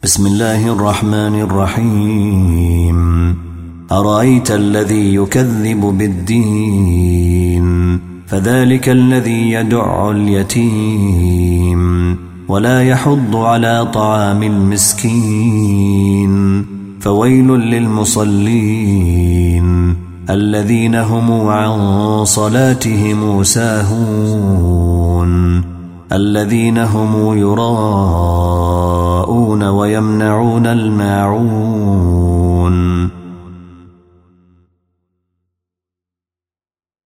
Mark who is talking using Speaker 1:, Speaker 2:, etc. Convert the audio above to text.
Speaker 1: بسم الله الرحمن الرحيم. أرأيت الذي يكذب بالدين فذلك الذي يدع اليتيم ولا يحض على طعام المسكين فويل للمصلين الذين هم عن صلاتهم ساهون الذين هم يراءون ويمنعون الماعون